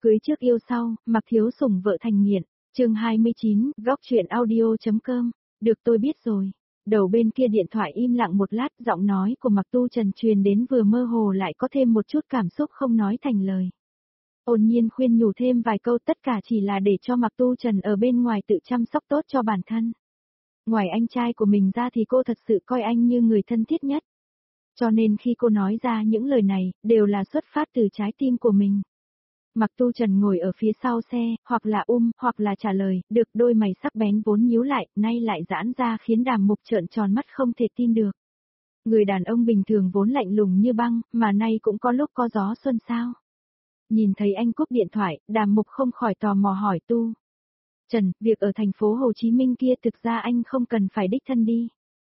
Cưới trước yêu sau, Mạc Thiếu Sủng vợ thành nghiện. Chương 29, góc chuyện audio.com. Được, tôi biết rồi. Đầu bên kia điện thoại im lặng một lát, giọng nói của Mạc Tu Trần truyền đến vừa mơ hồ lại có thêm một chút cảm xúc không nói thành lời. Ôn Nhiên khuyên nhủ thêm vài câu, tất cả chỉ là để cho Mạc Tu Trần ở bên ngoài tự chăm sóc tốt cho bản thân. Ngoài anh trai của mình ra thì cô thật sự coi anh như người thân thiết nhất. Cho nên khi cô nói ra những lời này, đều là xuất phát từ trái tim của mình. Mạc Tu Trần ngồi ở phía sau xe, hoặc là hoặc là trả lời, được, đôi mày sắc bén vốn nhíu lại, nay lại giãn ra khiến Đàm Mục trợn tròn mắt không thể tin được. Người đàn ông bình thường vốn lạnh lùng như băng, mà nay cũng có lúc có gió xuân sao. Nhìn thấy anh cúp điện thoại, Đàm Mục không khỏi tò mò hỏi Tu Trần, việc ở thành phố Hồ Chí Minh kia thực ra anh không cần phải đích thân đi.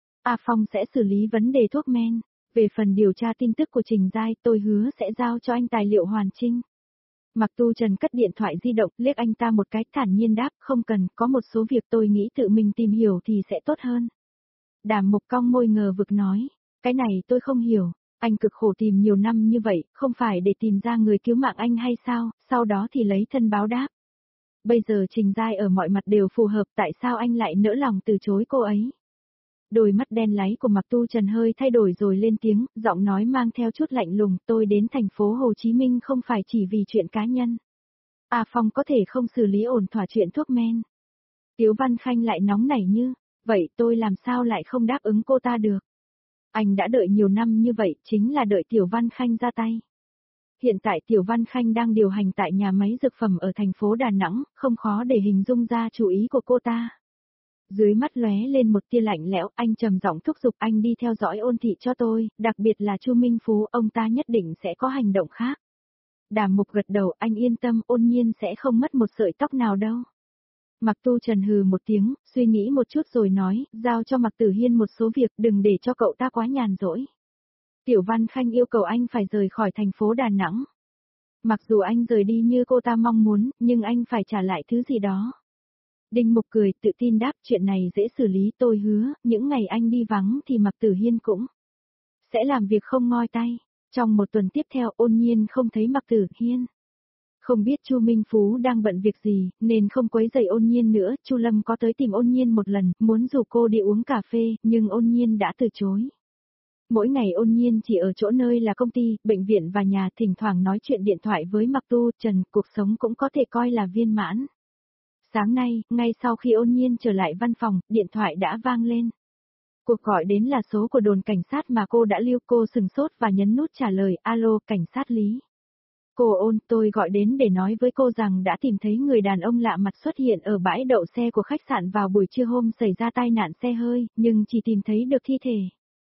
A Phong sẽ xử lý vấn đề thuốc men. Về phần điều tra tin tức của Trình Giai, tôi hứa sẽ giao cho anh tài liệu hoàn chỉnh. Mạc Tu Trần cất điện thoại di động, liếc anh ta một cái, thản nhiên đáp, không cần, có một số việc tôi nghĩ tự mình tìm hiểu thì sẽ tốt hơn. Đàm Mục cong môi ngờ vực nói, cái này tôi không hiểu, anh cực khổ tìm nhiều năm như vậy, không phải để tìm ra người cứu mạng anh hay sao, sau đó thì lấy thân báo đáp. Bây giờ Trình Giai ở mọi mặt đều phù hợp, tại sao anh lại nỡ lòng từ chối cô ấy? Đôi mắt đen láy của Mạc Tu Trần hơi thay đổi rồi lên tiếng, giọng nói mang theo chút lạnh lùng, tôi đến thành phố Hồ Chí Minh không phải chỉ vì chuyện cá nhân. A Phong có thể không xử lý ổn thỏa chuyện thuốc men. Tiếu Văn Khanh lại nóng nảy như, vậy tôi làm sao lại không đáp ứng cô ta được? Anh đã đợi nhiều năm như vậy, chính là đợi Tiểu Văn Khanh ra tay. Hiện tại Tiểu Văn Khanh đang điều hành tại nhà máy dược phẩm ở thành phố Đà Nẵng, không khó để hình dung ra chủ ý của cô ta. Dưới mắt lóe lên một tia lạnh lẽo, anh trầm giọng thúc giục anh đi theo dõi Ôn Thị cho tôi, đặc biệt là Chu Minh Phú, ông ta nhất định sẽ có hành động khác. Đàm Mục gật đầu, anh yên tâm, Ôn Nhiên sẽ không mất một sợi tóc nào đâu. Mạc Tu Trần hừ một tiếng, suy nghĩ một chút rồi nói, giao cho Mạc Tử Hiên một số việc, đừng để cho cậu ta quá nhàn rỗi. Tiểu Văn Khanh yêu cầu anh phải rời khỏi thành phố Đà Nẵng. Mặc dù anh rời đi như cô ta mong muốn, nhưng anh phải trả lại thứ gì đó. Đinh Mục cười, tự tin đáp, chuyện này dễ xử lý, tôi hứa, những ngày anh đi vắng thì Mạc Tử Hiên cũng sẽ làm việc không ngoi tay. Trong một tuần tiếp theo, Ôn Nhiên không thấy Mạc Tử Hiên. Không biết Chu Minh Phú đang bận việc gì, nên không quấy rầy Ôn Nhiên nữa, Chu Lâm có tới tìm Ôn Nhiên một lần, muốn rủ cô đi uống cà phê, nhưng Ôn Nhiên đã từ chối. Mỗi ngày Ôn Nhiên chỉ ở chỗ nơi là công ty, bệnh viện và nhà, thỉnh thoảng nói chuyện điện thoại với Mạc Tu Trần, cuộc sống cũng có thể coi là viên mãn. Sáng nay, ngay sau khi Ôn Nhiên trở lại văn phòng, điện thoại đã vang lên. Cuộc gọi đến là số của đồn cảnh sát mà cô đã lưu, cô sừng sốt và nhấn nút trả lời, alo, cảnh sát Lý. Cô Ôn, tôi gọi đến để nói với cô rằng đã tìm thấy người đàn ông lạ mặt xuất hiện ở bãi đậu xe của khách sạn vào buổi trưa hôm xảy ra tai nạn xe hơi, nhưng chỉ tìm thấy được thi thể.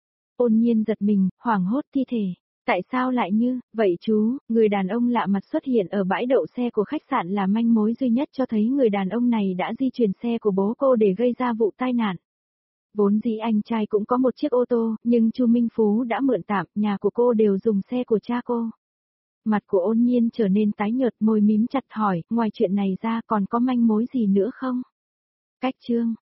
Ôn Nhiên giật mình, hoảng hốt, thi thể. Tại sao lại như, vậy chú, người đàn ông lạ mặt xuất hiện ở bãi đậu xe của khách sạn là manh mối duy nhất cho thấy người đàn ông này đã di chuyển xe của bố cô để gây ra vụ tai nạn. Vốn dĩ anh trai cũng có một chiếc ô tô, nhưng Chu Minh Phú đã mượn tạm, nhà của cô đều dùng xe của cha cô. Mặt của Ôn Nhiên trở nên tái nhợt, môi mím chặt hỏi, ngoài chuyện này ra còn có manh mối gì nữa không? Cách chương